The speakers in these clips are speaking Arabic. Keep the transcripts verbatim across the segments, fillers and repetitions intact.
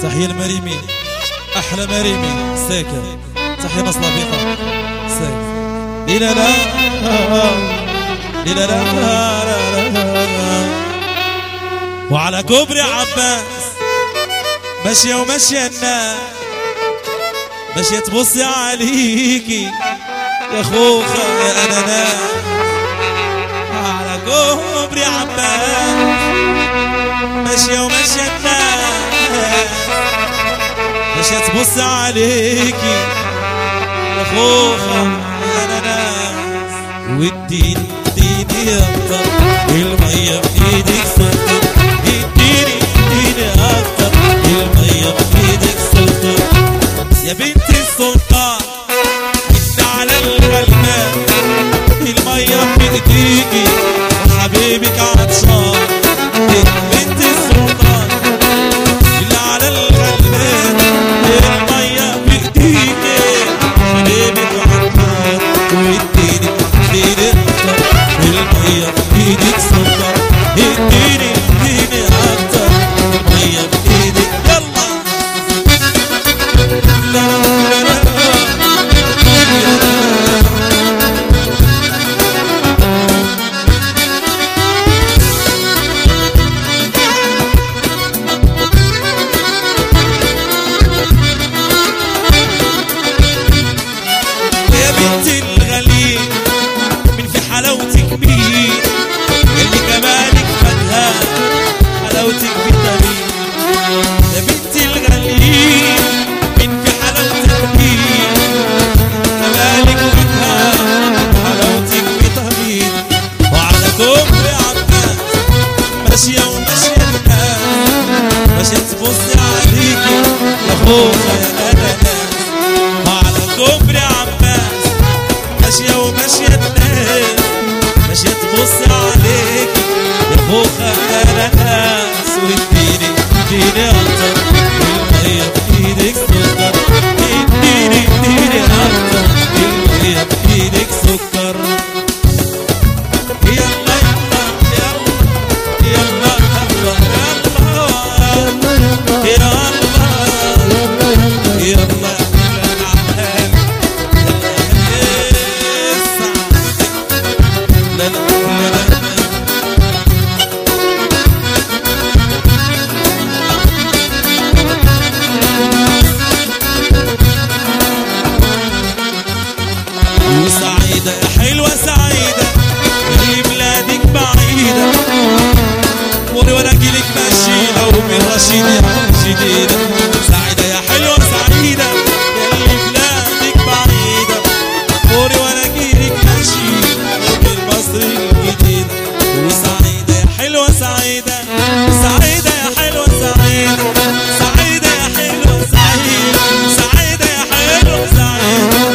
تحية المريمي، أحلى مريمي ساكر، تحية ناس لبيقة ساكر. لا لا لا لا لا. وعلى كوبري عباس ماشية وماشية الناس، ماشية تبصي عليكي يا خوخة يا أناناس. على كوبري عباس ماشية وماشية الناس، ماشية تبص عليكي يا خوخة يا أناناس. واديني اديني أكتر المية بإيدك سكر، اديني اديني أكتر المية بإيدك سكر. يا بنت السلطان انت على الغلبان، المية بإيديكي وحبيبك عطشان. بنت السلطان اللي على الغلبان، المية بإيديكي وحبيبك عطشان. واديني اديني أكتر المية بإيدك سكر، اديني اديني أكتر المية بإيدك. يلا لا لا لا يا بنت الغالي من في حلاوتك مين، اللي جمالك فتها حلاوتك بالطريق. يا بنت الغالي من في حلاوتك مين، جمالك فتها حلاوتك بالطريق. وعلى كوبري عباس ماشية وماشية الناس، ماشية تبص عليكي يا خوخة يا أناناس. وعلى كوبري عباس ماشية وماشية الناس، ماشية تبص عليكي يا خوخة يا أناناس. واديني اديني أكتر المية بإيدك سكر، اديني اديني أكتر المية بإيدك سكر. يلا يلا يلا يلا يلا يلا يلا وسعيدة يا حلوة سعيدة اللي بلادك بعيدة، وري وانا اجيلك ماشية ومن رشيدة جديدة. سعيدة يا حلوة سعيدة اللي بلادك بعيدة، وري وانا اجيلك ماشية ومن مصر الجديدة. وسعيدة يا حلوة سعيدة، سعيدة يا حلوة سعيدة، سعيدة يا حلوة سعيدة، سعيدة يا حلوة سعيدة.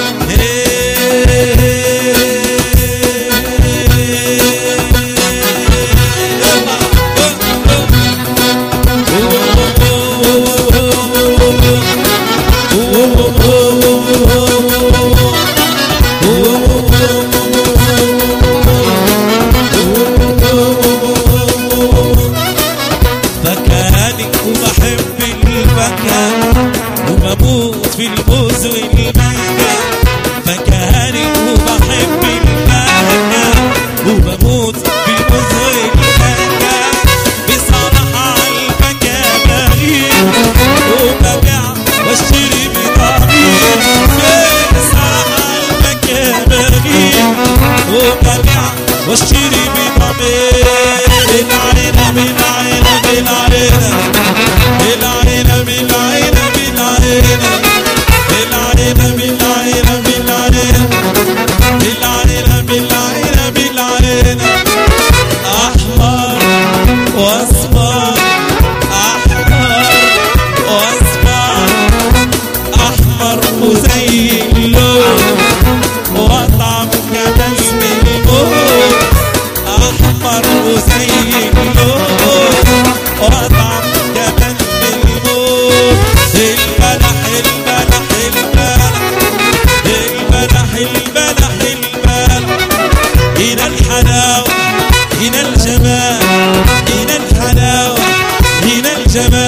فكاني وبحب الفكان وبموت في الموز والمانجا. فكاني وبحب الفكان وبموت في الموز والمانجا. بصراحة الفكان بغير وببيع واشتري بضمير. بصراحة الفكان بغير وببيع واشتري بضمير. بالعيلة بالعيلة بالعيلة بالعيلة بالعيلة بالعيلة بالعيلة بالعيلة بالعيلة بالعيلة بالعيلة. أحمر وأصفر أحمر وأصفر أحمر وزي اللون وأطعم كمان من الموت. أحمر وزي اللون وأطعم كمان من الموت. البلح البلح البلح البلح البلح البلح. هنا الحلاوة هنا الجمال هنا الحلاوة هنا الجمال.